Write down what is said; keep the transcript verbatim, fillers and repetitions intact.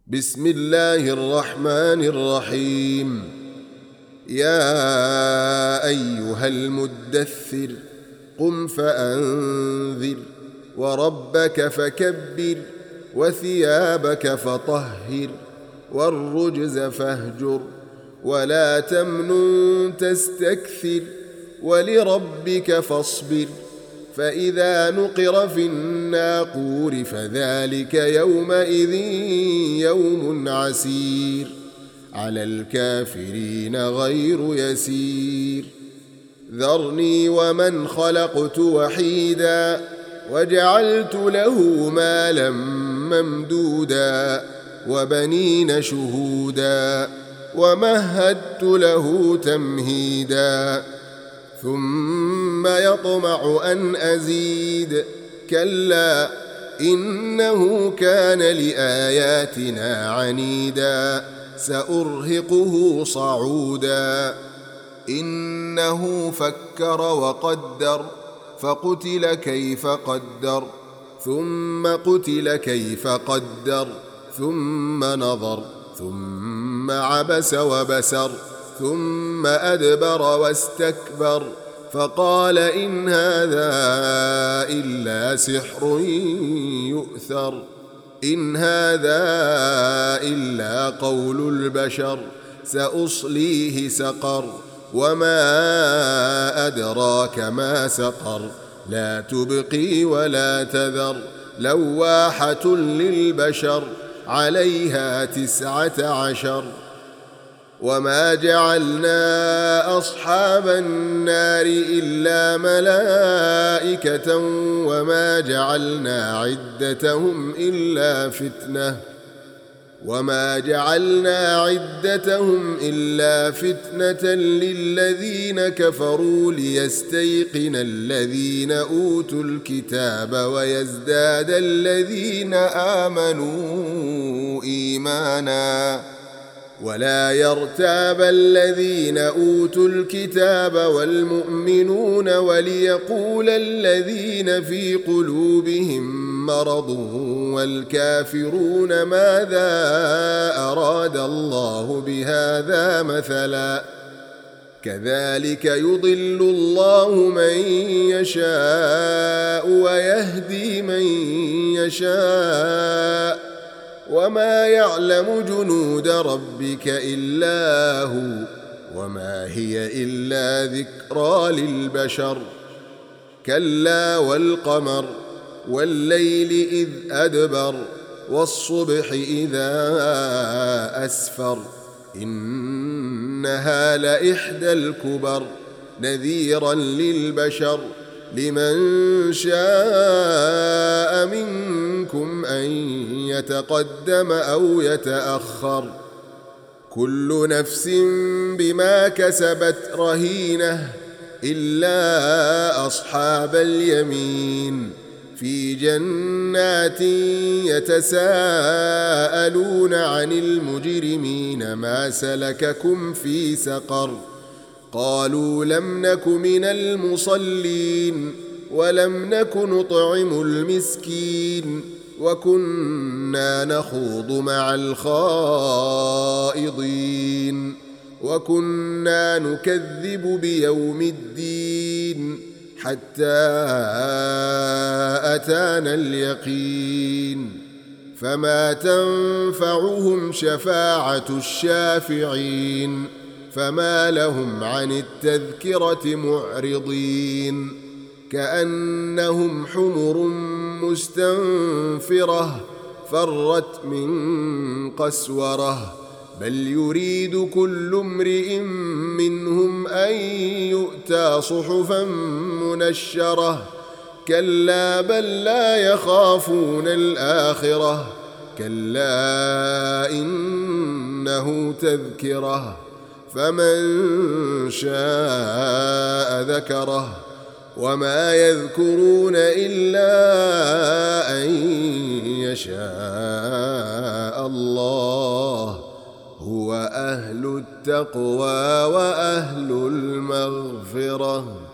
بسم الله الرحمن الرحيم. يا أيها المدثر قم فأنذر وربك فكبر وثيابك فطهر والرجز فاهجر ولا تمنن تستكثر ولربك فاصبر فإذا نقر في الناقور فذلك يومئذ يوم عسير على الكافرين غير يسير. ذرني ومن خلقت وحيدا وجعلت له مالا ممدودا وبنين شهودا ومهدت له تمهيدا ثم يطمع أن أزيد كلا إنه كان لآياتنا عنيدا سأرهقه صعودا. إنه فكر وقدر فقتل كيف قدر ثم قتل كيف قدر ثم نظر ثم عبس وبسر ثم أدبر واستكبر فقال إن هذا إلا سحر يؤثر إن هذا إلا قول البشر سأصليه سقر وما أدراك ما سقر لا تبقي ولا تذر لواحة للبشر عليها تسعة عشر. وما جعلنا أصحاب النار إلا ملائكة وما جعلنا عدتهم إلا فتنة وما جعلنا عدتهم إلا فتنة للذين كفروا ليستيقن الذين أوتوا الكتاب ويزداد الذين آمنوا إيمانا ولا يرتاب الذين أوتوا الكتاب والمؤمنون وليقول الذين في قلوبهم مرض والكافرون ماذا أراد الله بهذا مثلا كذلك يضل الله من يشاء ويهدي من يشاء وما يعلم جنود ربك إلا هو وما هي إلا ذكرى للبشر. كلا والقمر والليل إذ أدبر والصبح إذا أسفر إنها لإحدى الكبر نذيرا للبشر لمن شاء منكم أن يتقدم أو يتأخر كل نفس بما كسبت رهينة إلا أصحاب اليمين في جنات يتساءلون عن المجرمين ما سلككم في سقر قالوا لم نك من المصلين ولم نك نطعم المسكين وكنا نخوض مع الخائضين وكنا نكذب بيوم الدين حتى أتانا اليقين فما تنفعهم شفاعة الشافعين فما لهم عن التذكرة معرضين كأنهم حمر مستنفرة فرت من قسورة بل يريد كل امرئ منهم أن يؤتى صحفا منشرة كلا بل لا يخافون الآخرة كلا إنه تذكرة فمن شاء ذكره وما يذكرون إلا أن يشاء الله هو أهل التقوى وأهل المغفرة.